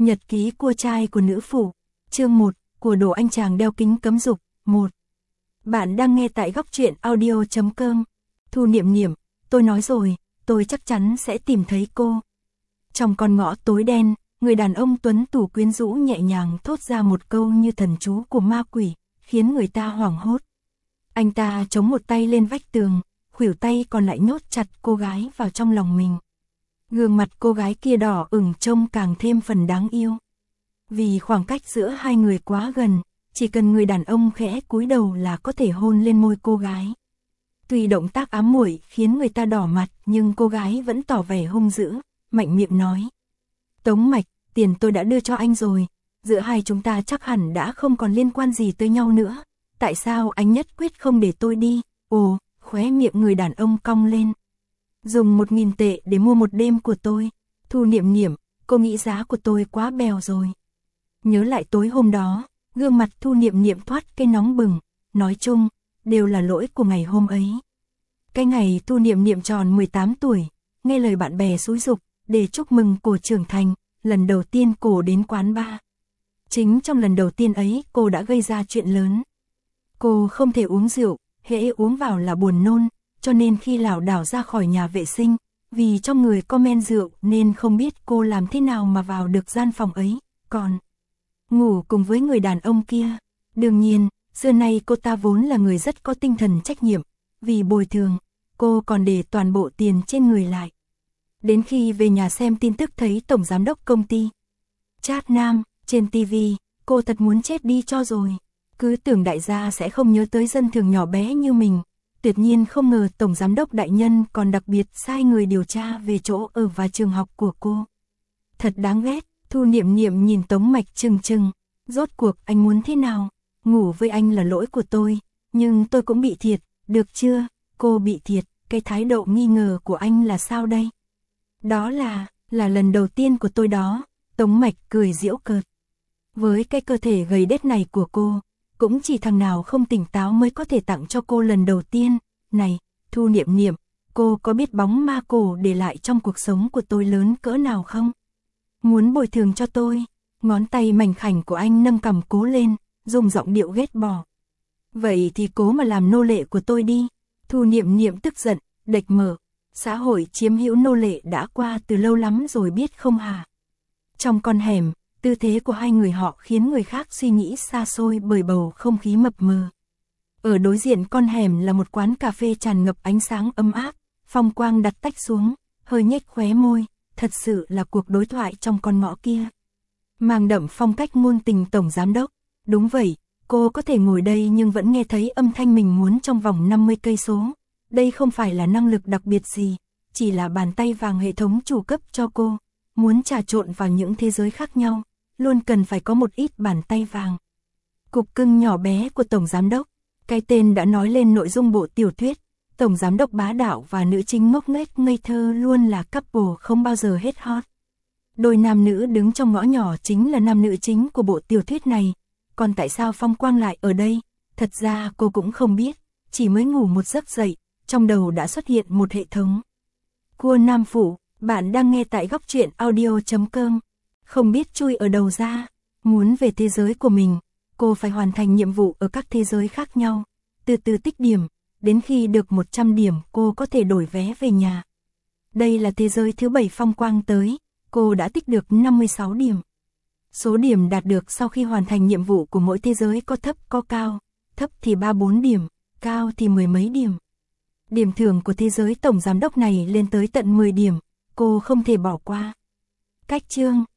Nhật ký cua trai của nữ phụ. Chương 1, của đồ anh chàng đeo kính cấm dục. 1. Bạn đang nghe tại góc truyện audio.com. Thu Niệm Niệm, tôi nói rồi, tôi chắc chắn sẽ tìm thấy cô. Trong con ngõ tối đen, người đàn ông tuấn tú quyến rũ nhẹ nhàng thốt ra một câu như thần chú của ma quỷ, khiến người ta hoảng hốt. Anh ta chống một tay lên vách tường, khuỷu tay còn lại nhốt chặt cô gái vào trong lòng mình. Gương mặt cô gái kia đỏ ửng trông càng thêm phần đáng yêu. Vì khoảng cách giữa hai người quá gần, chỉ cần người đàn ông khẽ cúi đầu là có thể hôn lên môi cô gái. Tuy động tác ám muội khiến người ta đỏ mặt, nhưng cô gái vẫn tỏ vẻ hung dữ, mạnh miệng nói: Tống Mạch, tiền tôi đã đưa cho anh rồi, giữa hai chúng ta chắc hẳn đã không còn liên quan gì tới nhau nữa. Tại sao anh nhất quyết không để tôi đi? Ồ, khóe miệng người đàn ông cong lên. Dùng 1.000 tệ để mua một đêm của tôi. Thu Niệm Niệm, cô nghĩ giá của tôi quá bèo rồi. Nhớ lại tối hôm đó, gương mặt Thu Niệm Niệm thoát cái nóng bừng. Nói chung, đều là lỗi của ngày hôm ấy. Cái ngày Thu Niệm Niệm tròn 18 tuổi, nghe lời bạn bè xúi giục để chúc mừng cô trưởng thành, lần đầu tiên cô đến quán bar. Chính trong lần đầu tiên ấy cô đã gây ra chuyện lớn. Cô không thể uống rượu, hễ uống vào là buồn nôn, cho nên khi lảo đảo ra khỏi nhà vệ sinh, vì trong người có men rượu nên không biết cô làm thế nào mà vào được gian phòng ấy, còn ngủ cùng với người đàn ông kia. Đương nhiên, xưa nay cô ta vốn là người rất có tinh thần trách nhiệm, vì bồi thường, cô còn để toàn bộ tiền trên người lại. Đến khi về nhà xem tin tức thấy tổng giám đốc công ty Trác Nam trên TV, cô thật muốn chết đi cho rồi. Cứ tưởng đại gia sẽ không nhớ tới dân thường nhỏ bé như mình. Tuyệt nhiên không ngờ tổng giám đốc đại nhân còn đặc biệt sai người điều tra về chỗ ở và trường học của cô. Thật đáng ghét. Thu Niệm Niệm nhìn Tống Mạch trừng trừng. Rốt cuộc anh muốn thế nào? Ngủ với anh là lỗi của tôi, nhưng tôi cũng bị thiệt, được chưa? Cô bị thiệt, cái thái độ nghi ngờ của anh là sao đây? Đó là lần đầu tiên của tôi đó. Tống Mạch cười giễu cợt. Với cái cơ thể gầy đét này của cô, cũng chỉ thằng nào không tỉnh táo mới có thể tặng cho cô lần đầu tiên. Này, Thu Niệm Niệm, cô có biết bóng ma cổ để lại trong cuộc sống của tôi lớn cỡ nào không? Muốn bồi thường cho tôi? Ngón tay mảnh khảnh của anh nâng cằm cố lên, dùng giọng điệu ghét bỏ. Vậy thì cố mà làm nô lệ của tôi đi. Thu Niệm Niệm tức giận, đệch mở. Xã hội chiếm hữu nô lệ đã qua từ lâu lắm rồi biết không hả? Trong con hẻm, tư thế của hai người họ khiến người khác suy nghĩ xa xôi bởi bầu không khí mập mờ. Ở đối diện con hẻm là một quán cà phê tràn ngập ánh sáng ấm áp. Phong Quang đặt tách xuống, hơi nhếch khóe môi. Thật sự là cuộc đối thoại trong con ngõ kia mang đậm phong cách ngôn tình tổng giám đốc. Đúng vậy, cô có thể ngồi đây nhưng vẫn nghe thấy âm thanh mình muốn trong vòng 50 cây số. Đây không phải là năng lực đặc biệt gì, chỉ là bàn tay vàng hệ thống chủ cấp cho cô. Muốn trà trộn vào những thế giới khác nhau, luôn cần phải có một ít bàn tay vàng. Cục cưng nhỏ bé của tổng giám đốc, cái tên đã nói lên nội dung bộ tiểu thuyết. Tổng giám đốc bá đạo và nữ chính ngốc nghếch ngây thơ luôn là couple không bao giờ hết hot. Đôi nam nữ đứng trong ngõ nhỏ chính là nam nữ chính của bộ tiểu thuyết này. Còn tại sao Phong Quang lại ở đây? Thật ra cô cũng không biết, chỉ mới ngủ một giấc dậy, trong đầu đã xuất hiện một hệ thống. Cua Nam Phủ, bạn đang nghe tại góc truyện audio.com. Không biết chui ở đầu ra, muốn về thế giới của mình, cô phải hoàn thành nhiệm vụ ở các thế giới khác nhau, từ từ tích điểm. Đến khi được 100 điểm cô có thể đổi vé về nhà. Đây là thế giới thứ 7 Phong Quang tới, cô đã tích được 56 điểm. Số điểm đạt được sau khi hoàn thành nhiệm vụ của mỗi thế giới có thấp có cao, thấp thì 3-4 điểm, cao thì mười mấy điểm. Điểm thưởng của thế giới tổng giám đốc này lên tới tận 10 điểm, cô không thể bỏ qua. Cách chương,